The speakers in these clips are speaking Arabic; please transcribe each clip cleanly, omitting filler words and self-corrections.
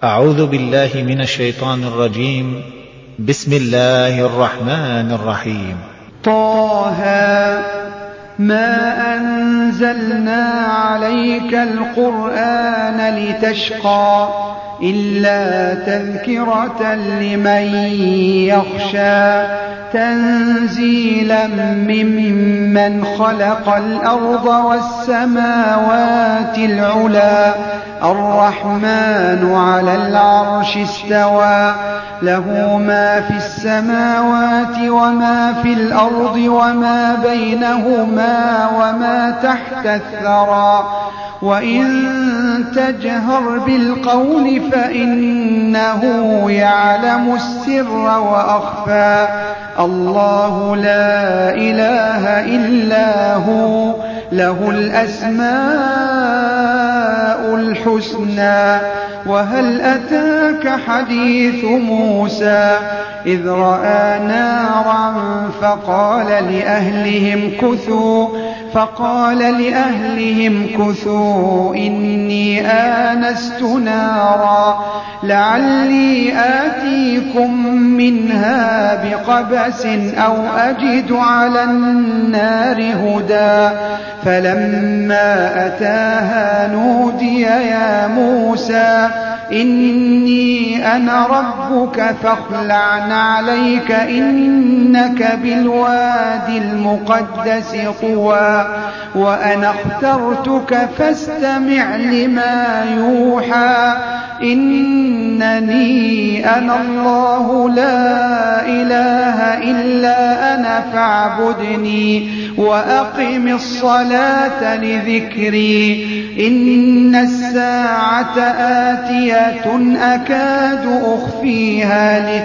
أعوذ بالله من الشيطان الرجيم. بسم الله الرحمن الرحيم. طه ما أنزلنا عليك القرآن لتشقى إلا تذكرة لمن يخشى تنزيلا ممن خلق الأرض والسماوات العلى الرحمن على العرش استوى له ما في السماوات وما في الأرض وما بينهما وما تحت الثرى وإن تجهر بالقول فإنه يعلم السر وأخفى الله لا إله إلا هو له الأسماء الحسنى وهل أتاك حديث موسى إذ رأى نارا فقال لأهلهم كثوا إني آنست نارا لعلي آتيكم منها بقبس أو أجد على النار هدى فلما أتاها نودي يا موسى إني أنا ربك فاخلع نعليك إنك بالوادي المقدس طوى وأنا اخترتك فاستمع لما يوحى إنني أنا الله لا إله إلا أنا فاعبدني وأقم الصلاة لذكري إن الساعة آتية أكاد أخفيها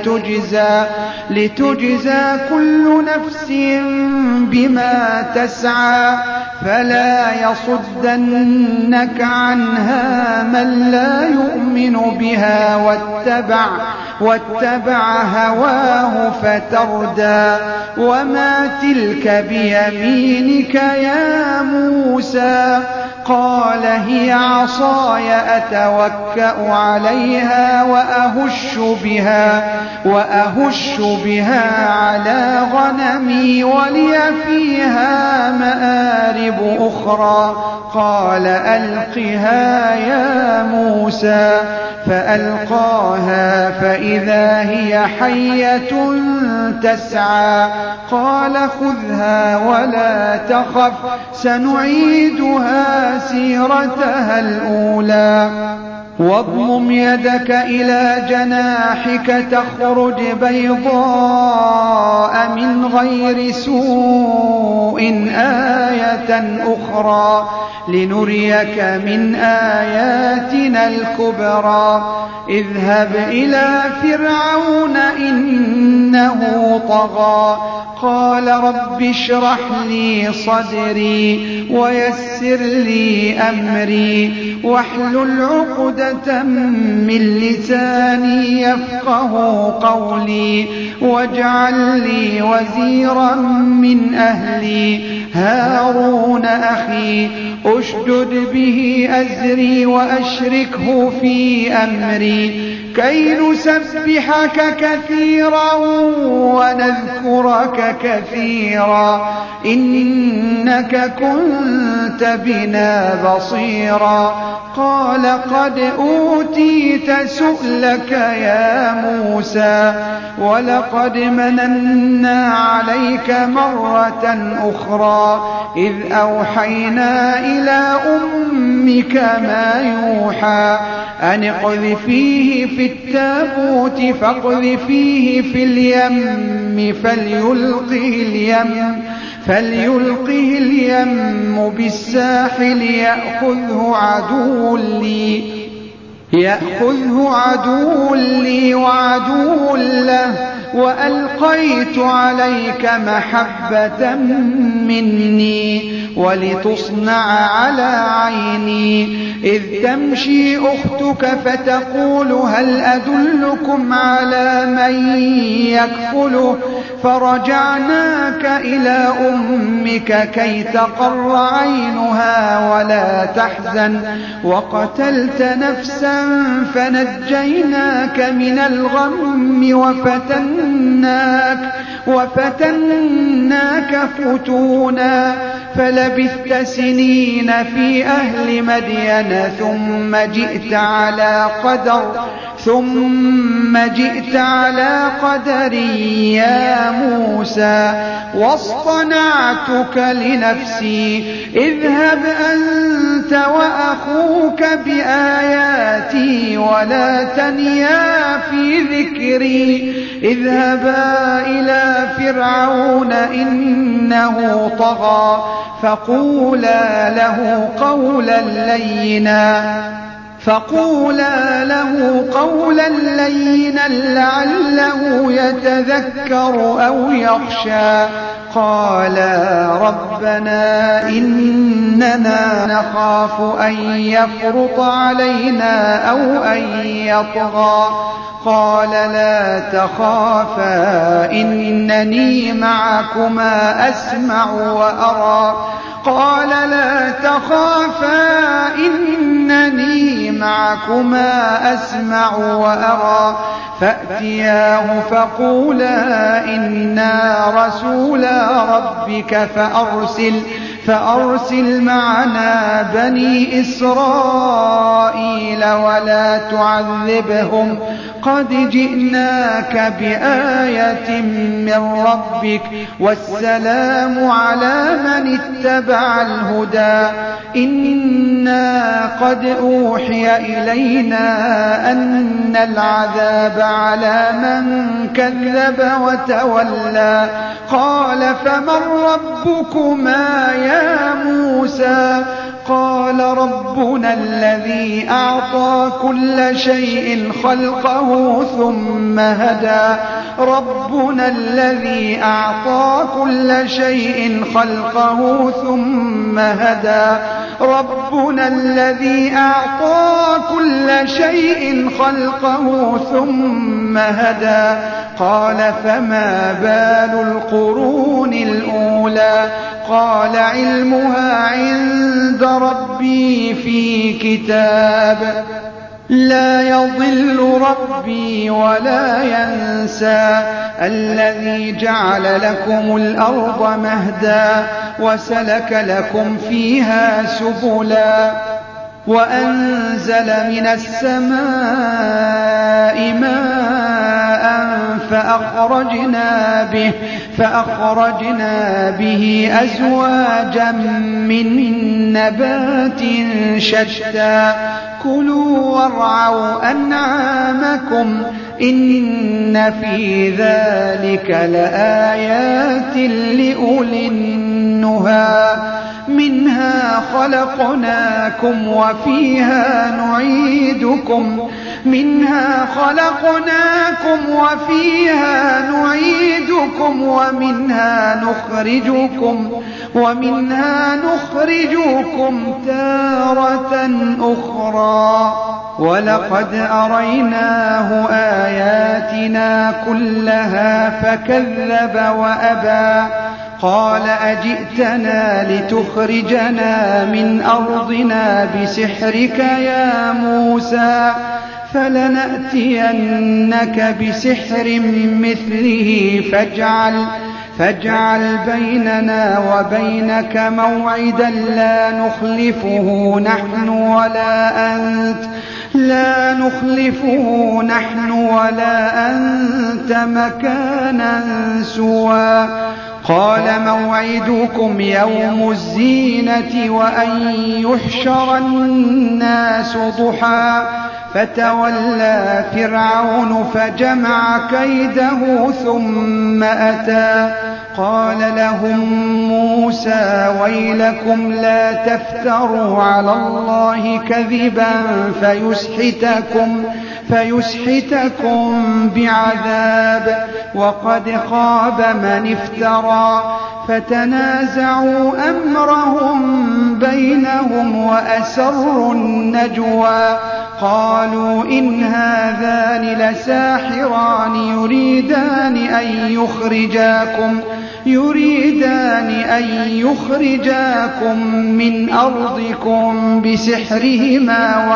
لتجزى كل نفس بما تسعى فلا يصدنك عنها من لا يؤمن بها واتبع هواه فتردى وما تلك بيمينك يا موسى قال هي عصاي أتوكأ عليها وأهش بها على غنمي ولي فيها مآرب أخرى قال ألقها يا موسى فألقاها فإذا هي حية تسعى قال خذها ولا تخف سنعيدها سيرتها الأولى واضمم يدك إلى جناحك تخرج بيضاء من غير سوء آية أخرى لنريك من آياتنا الكبرى اذهب إلى فرعون إنه طغى قال رب اشرح لي صدري ويسر لي أمري واحلل عقدة من لساني يفقه قولي واجعل لي وزيرا من أهلي هارون أخي أشدد به أزري وأشركه في أمري كي نسبحك كثيرا ونذكرك كثيرا إنك كنت بنا بصيرا قال قد أوتيت سؤلك يا موسى ولقد مننا عليك مرة أخرى إذ أوحينا إلى أمك ما يوحى أن اقذفيه في التابوت فاقذفيه في اليم فليلقه اليم بالساحل يأخذه عدو لي وعدو له وألقيت عليك محبة مني ولتصنع على عيني إذ تمشي أختك فتقول هل أدلكم على من يكفله فرجعناك إلى أمك كي تقر عينها ولا تحزن وقتلت نفسا فنجيناك من الغم وفتناك فتونا فلبثت سنين في أهل مدين ثم جئت على قدر يا موسى واصطنعتك لنفسي اذهب أنت وأخوك بآياتي ولا تنيا في ذكري اذهبا إلى فرعون إنه طغى فقولا له قولا لينا لعله يتذكر أو يخشى قالا ربنا إننا نخاف أن يفرط علينا أو أن يطغى قال لا تخافا إنني معكما أسمع وأرى فأتياه فقولا إنا رسولا ربك فأرسل معنا بني إسرائيل ولا تعذبهم قد جئناك بآية من ربك والسلام على من اتبع الهدى إنا قد أوحي إلينا أن العذاب على من كذب وتولى قال فمن ربكما يا موسى قال ربنا الذي أعطى كل شيء خلقه ثم هدى قال فما بال القرون الأولى قال علمها عند ربي في كتاب لا يضل ربي ولا ينسى الذي جعل لكم الأرض مهدا وسلك لكم فيها سبلا وأنزل من السماء ماء فأخرجنا به أزواجا من نبات شتى كلوا وارعوا أنعامكم إن في ذلك لآيات لأولي النهى منها خلقناكم وفيها نعيدكم ومنها نخرجكم تارة أخرى ولقد أريناه آياتنا كلها فكذب وأبى قال أجئتنا لتخرجنا من أرضنا بسحرك يا موسى فلنأتينك بسحر مثله فاجعل بيننا وبينك موعدا لا نخلفه نحن ولا أنت مكانا سوى قال موعدكم يوم الزينة وأن يحشر الناس ضحى فتولى فرعون فجمع كيده ثم أتى قال لهم موسى ويلكم لا تفتروا على الله كذبا فيسحتكم بعذاب وقد خاب من افترى فتنازعوا أمرهم بينهم وأسروا النجوى قالوا إن هذان لساحران يريدان أن يخرجاكم من أرضكم بسحرهما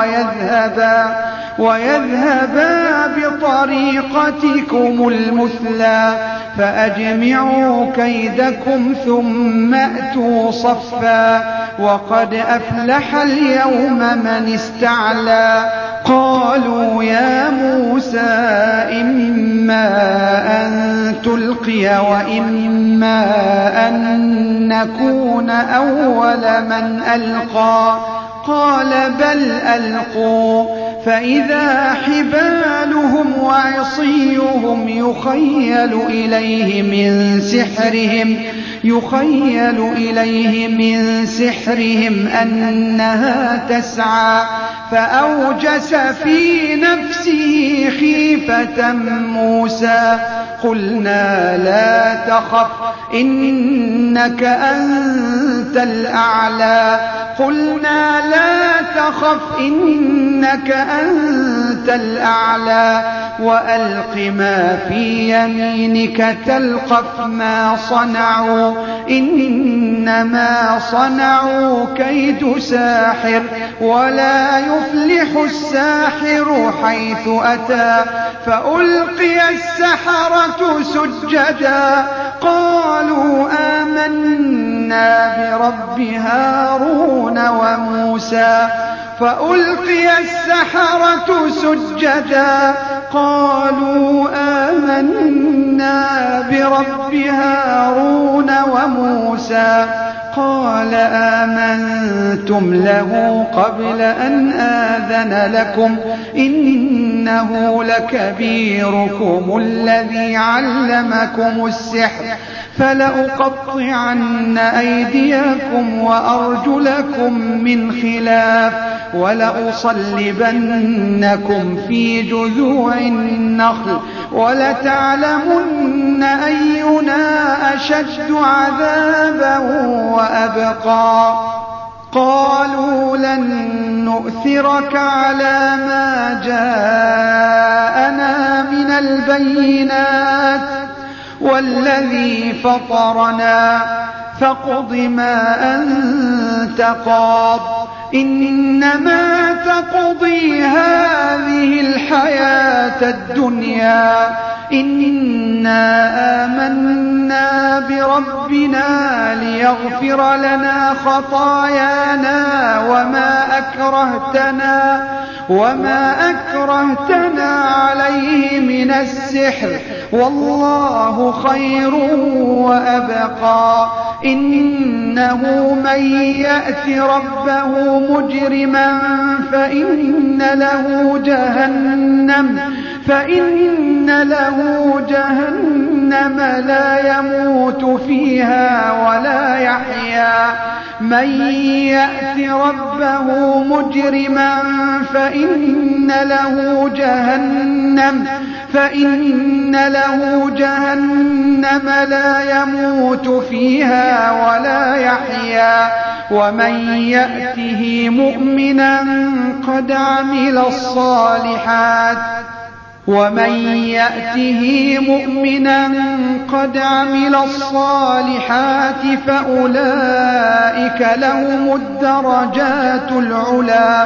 ويذهبا بطريقتكم المثلى فأجمعوا كيدكم ثم أتوا صفا وقد أفلح اليوم من استعلى قالوا يا موسى إما أن تلقي وإما أن نكون أول من ألقى قال بل ألقوا فإذا حبالهم وعصيهم يخيل إليه من سحرهم أنها تسعى فأوجس في نفسه خيفة موسى قلنا لا تخف إنك أنت الأعلى وألق ما في يمينك تلقف ما صنعوا إنما صنعوا كيد ساحر ولا يفلح الساحر حيث أتى فألقي السحرة سجدا قالوا آمنا برب هارون وموسى قال آمنتم له قبل أن آذن لكم إنه لكبيركم الذي علمكم السحر فلأقطعن أيديكم وأرجلكم من خلاف ولأصلبنكم في جذوع النخل ولتعلمن أينا أشد عذابا وأبقى قالوا لن نؤثرك على ما جاءنا من البينات والذي فطرنا فاقض ما أنت قاض إنما تقضي هذه الحياة الدنيا إنا آمنا بربنا ليغفر لنا خطايانا وما أكرهتنا عليه من السحر والله خير وأبقى إنه من يأت ربه مجرما فإن له جهنم لا يموت فيها ولا يحيا من يأت ربه مجرما فإن له جهنم لا يموت فيها ولا يحيا ومن يأته مؤمنا قد عمل الصالحات فأولئك لهم الدرجات العلى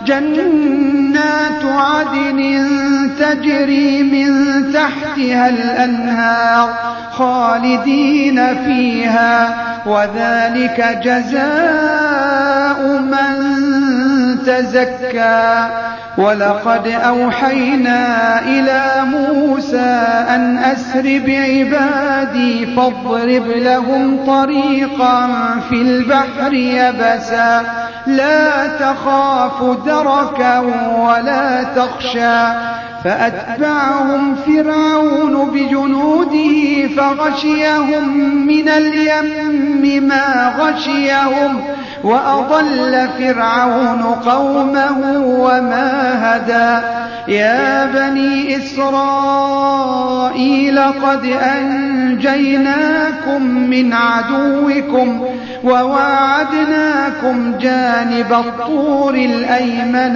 جنات عدن تجري من تحتها الأنهار خالدين فيها وذلك جزاء من تزكى ولقد أوحينا إلى موسى أن أسر بعبادي فاضرب لهم طريقا في البحر يبسا لا تخاف دركا ولا تخشى فأتبعهم فرعون بجنوده فغشيهم من اليم ما غشيهم وأضل فرعون قومه وما هدى يا بني إسرائيل قد أنجيناكم من عدوكم وواعدناكم جانب الطور الأيمن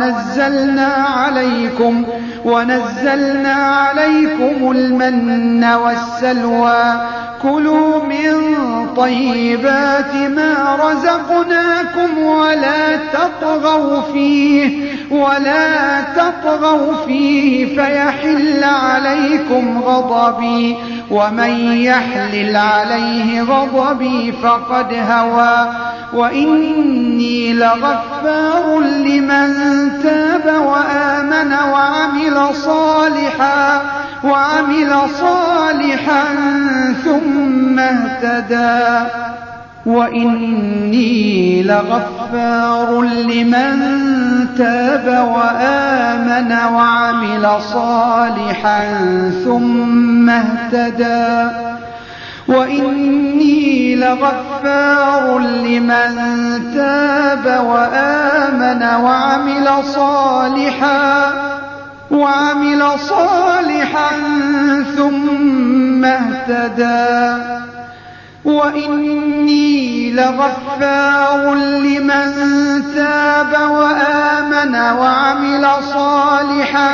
ونزلنا عليكم المن والسلوى كلوا من طيبات ما رزقناكم ولا تطغوا فيه فيحل عليكم غضبي ومن يحلل عليه غضبي فقد هوى وإني لغفار لمن تاب وآمن وعمل صالحا ثم اهتدى وإني لغفار لمن تاب وآمن وعمل صالحا ثم اهتدى وإني لغفار لمن تاب وآمن وعمل صالحا ثم اهتدى وإني لغفار لمن تاب وآمن وعمل صالحا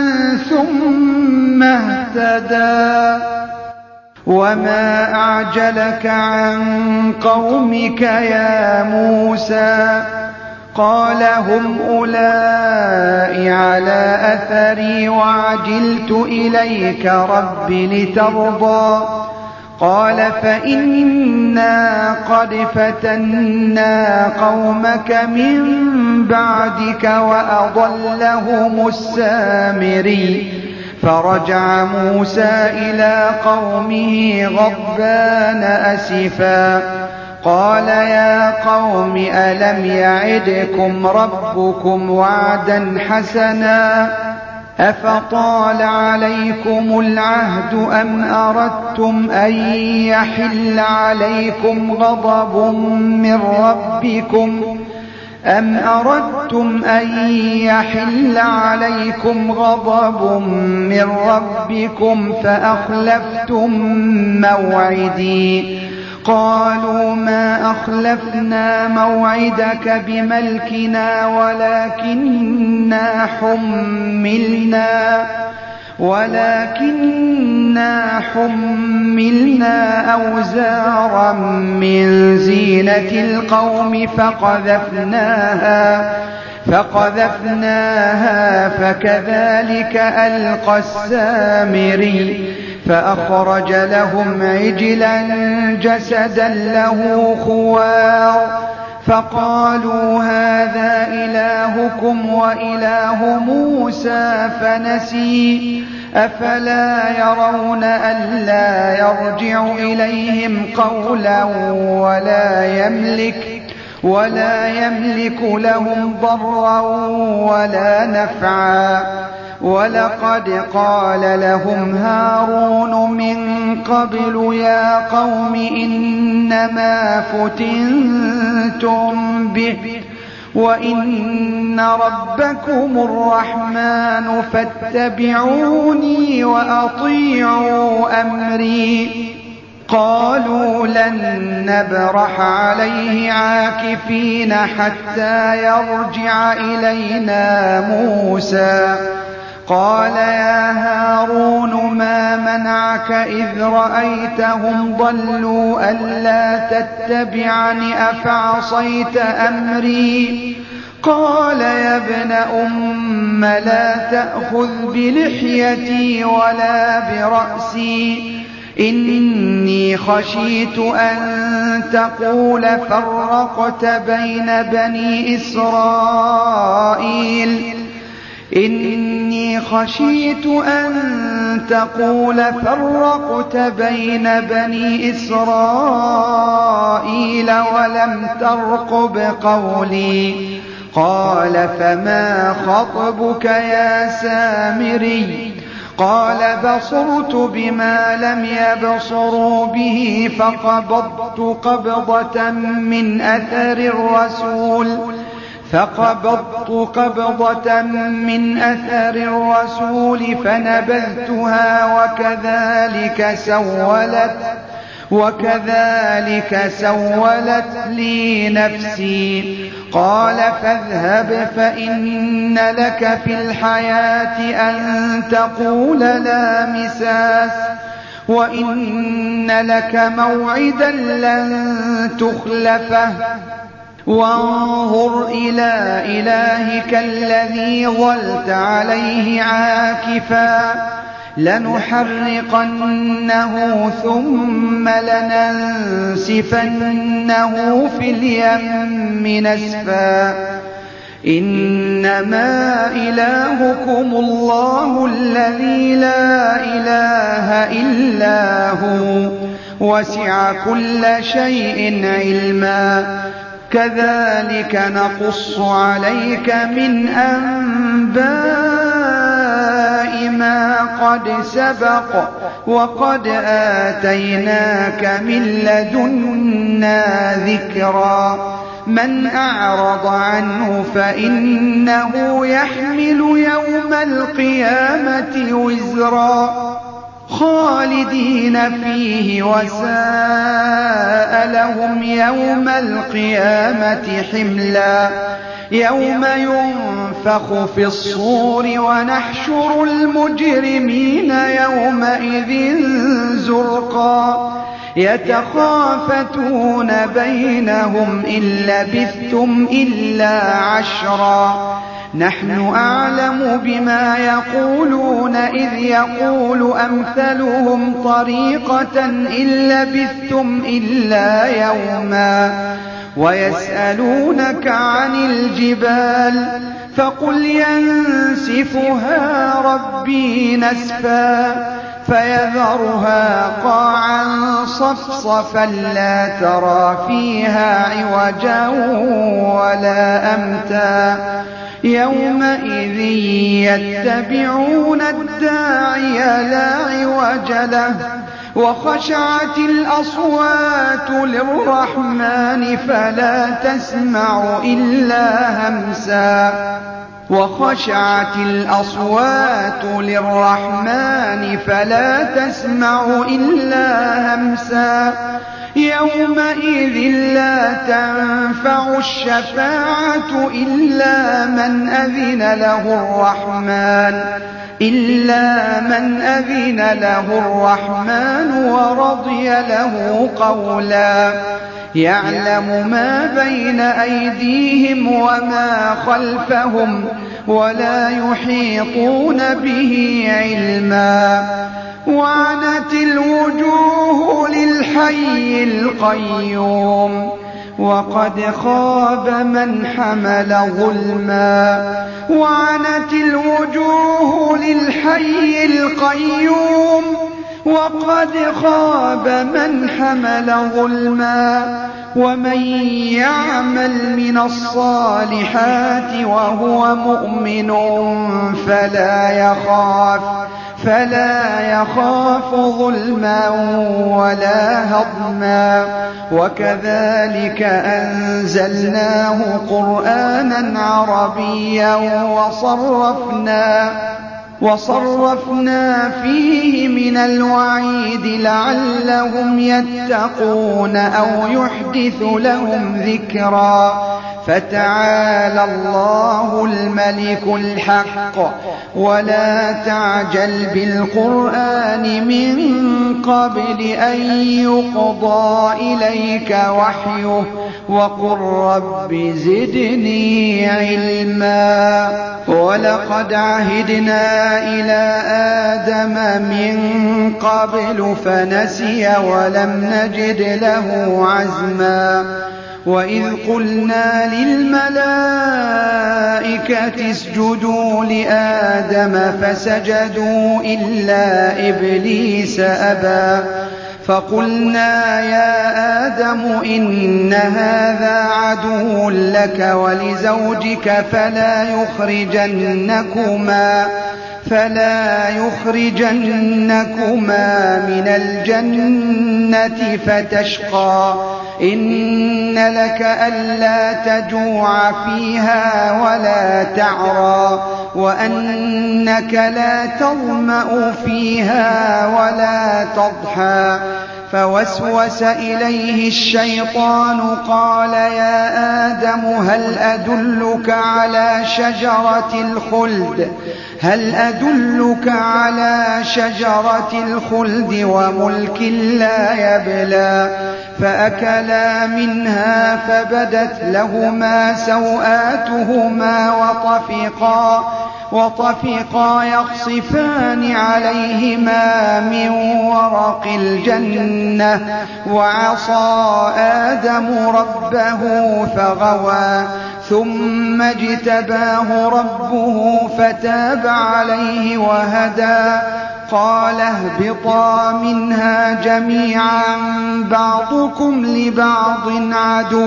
ثم اهتدى وما أعجلك عن قومك يا موسى قال هم أولئك على أثري وعجلت إليك رب لترضى قال فإنا قد فتنا قومك من بعدك وأضلهم السامري فرجع موسى إلى قومه غضبان أسفا قال يا قوم ألم يعدكم ربكم وعدا حسنا أفطال عليكم العهد أم أردتم أن يحل عليكم غضب من ربكم فأخلفتم موعدي قالوا ما أخلفنا موعدك بملكنا ولكننا حملنا أوزارا من زينة القوم فقذفناها فكذلك ألقى السامري فأخرج لهم عجلا جسدا له خوار فقالوا هذا إلهكم وإله موسى فنسي أفلا يرون ألا يرجع إليهم قولا ولا يملك لهم ضرا ولا نفعا ولقد قال لهم هارون من قبل يا قوم إنما فتنتم به وإن ربكم الرحمن فاتبعوني وأطيعوا أمري قالوا لن نبرح عليه عاكفين حتى يرجع إلينا موسى قال يا هارون ما منعك إذ رأيتهم ضلوا ألا تتبعني أفعصيت أمري قال يا ابن أم لا تأخذ بلحيتي ولا برأسي إني خشيت أن تقول فرقت بين بني إسرائيل ولم ترقب قولي قال فما خطبك يا سامري قال بصرت بما لم يبصروا به فقبضت قبضة من أثر الرسول فنبذتها وكذلك سولت لي نفسي قال فاذهب فإن لك في الحياة أن تقول لا مساس وإن لك موعدا لن تخلفه وانظر إلى إلهك الذي ظلت عليه عاكفا لنحرقنه ثم لننسفنه في اليم نسفا إنما إلهكم الله الذي لا إله إلا هو وسع كل شيء علما كذلك نقص عليك من أنباء ما قد سبق وقد آتيناك من لدنا ذكرا من أعرض عنه فإنه يحمل يوم القيامة وزرا خالدين فيه وساء لهم يوم القيامة حملا يوم ينفخ في الصور ونحشر المجرمين يومئذ زرقا يتخافتون بينهم إن لبثتم إلا عشرا نحن أعلم بما يقولون إذ يقول أمثلهم طريقة إن لبثتم إلا يوما ويسألونك عن الجبال فقل ينسفها ربي نسفا فيذرها قاعا صفصفا لا ترى فيها عوجا ولا أمتا يومئذ يتبعون الداعي لا عوج له وخشعت الأصوات للرحمن فلا تسمع إلا همسا وخشعت الأصوات للرحمن فلا تسمع إلا همسا يومئذ لا تنفع الشفاعة إلا من أذن له الرحمن ورضي له قولا يعلم ما بين أيديهم وما خلفهم ولا يحيطون به علما وعنت الوجوه للحي القيوم وقد خاب من حمل ظلما وعنت الوجوه للحي القيوم وقد خاب من حمل ظلما ومن يعمل من الصالحات وهو مؤمن فلا يخاف ظلما ولا هضما وكذلك أنزلناه قرآنا عربيا وصرفنا فيه من الوعيد لعلهم يتقون أو يحدث لهم ذكرا فتعالى الله الملك الحق ولا تعجل بالقرآن من قبل أن يقضى إليك وحيه وقل رب زدني علما ولقد عهدنا إلى آدم من قبل فنسي ولم نجد له عزما وإذ قلنا للملائكة اسجدوا لآدم فسجدوا إلا إبليس أبى فقلنا يا آدم إن هذا عدو لك ولزوجك فلا يخرجنكما من الجنة فتشقى إن لك ألا تجوع فيها ولا تعرى وأنك لا تظمأ فيها ولا تضحى فوسوس إليه الشيطان قال يا آدم هل أدلك على شجرة الخلد وملك لا يبلى فأكلا منها فبدت لهما سوآتهما وطفقا يخصفان عليهما من ورق الجنة وعصى آدم ربه فغوى ثم اجتباه ربه فتاب عليه وهدى قال اهبطا منها جميعا بعضكم لبعض عدو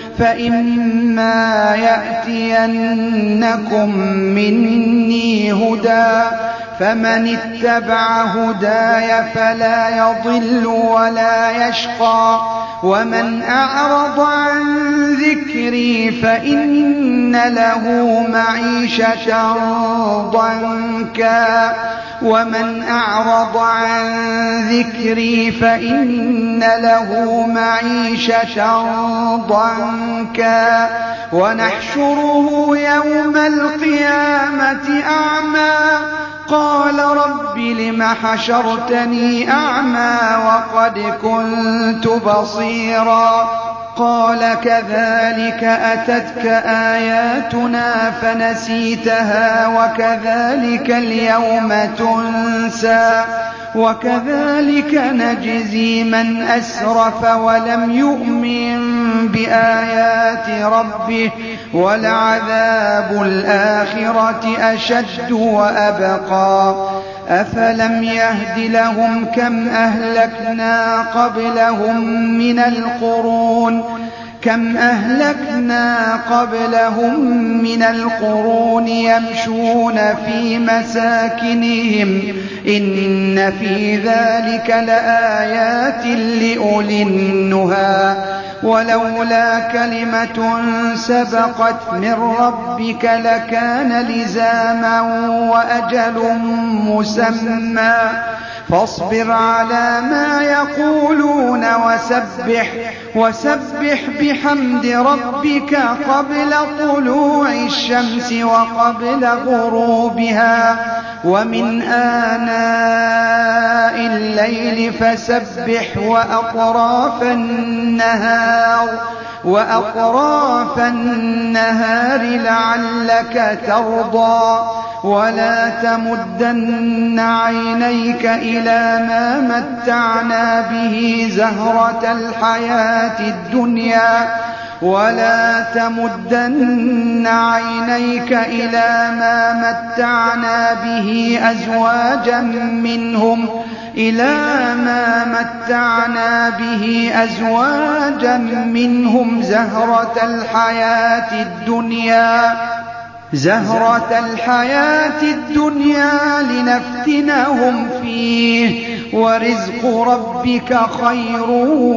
فإما يأتينكم مني هدى فمن اتبع هداي فلا يضل ولا يشقى ومن أعرض عن ذكري فإن له معيشة ضنكا ونحشره يوم القيامة أعمى قال رب لم حشرتني أعمى وقد كنت بصيرا قال كذلك أتتك آياتنا فنسيتها وكذلك اليوم تنسى وكذلك نجزي من أسرف ولم يؤمن بآيات ربه ولعذاب الآخرة أشد وأبقى أفلم يهد لهم كم أهلكنا قبلهم من القرون يمشون في مساكنهم إن في ذلك لآيات لأولي النهى ولولا كلمة سبقت من ربك لكان لزاما وأجل مسمى فاصبر على ما يقولون وسبح بحمد ربك قبل طلوع الشمس وقبل غروبها ومن آناء الليل فسبح وأطراف النهار لعلك ترضى ولا تمدن عينيك إلى ما متعنا به زهرة الحياة الدنيا أزواجا منهم زهرة الحياة الدنيا لنفتنهم فيه ورزق ربك خير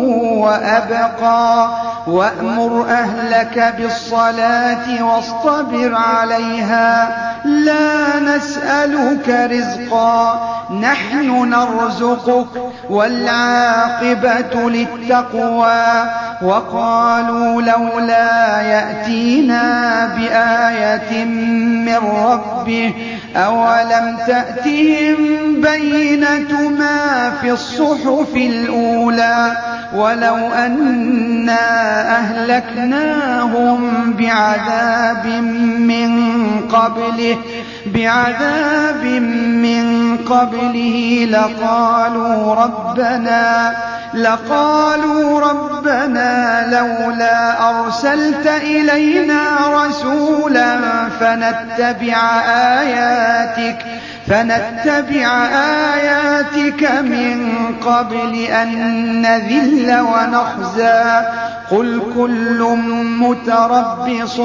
وأبقى وأمر أهلك بالصلاة واصطبر عليها لا نسألك رزقا نحن نرزقك والعاقبة للتقوى وقالوا لولا يأتينا بآية من ربه أولم تأتهم بينة ما في الصحف الأولى ولو أنا أهلكناهم بعذاب من قبله لقالوا ربنا لولا أرسلت إلينا رسولا فنتبع آياتك من قبل أن نذل ونخزى قل كل متربص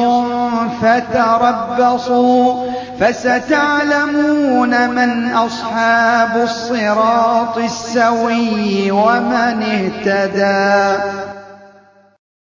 فتربصوا فستعلمون من أصحاب الصراط السوي ومن اهتدى.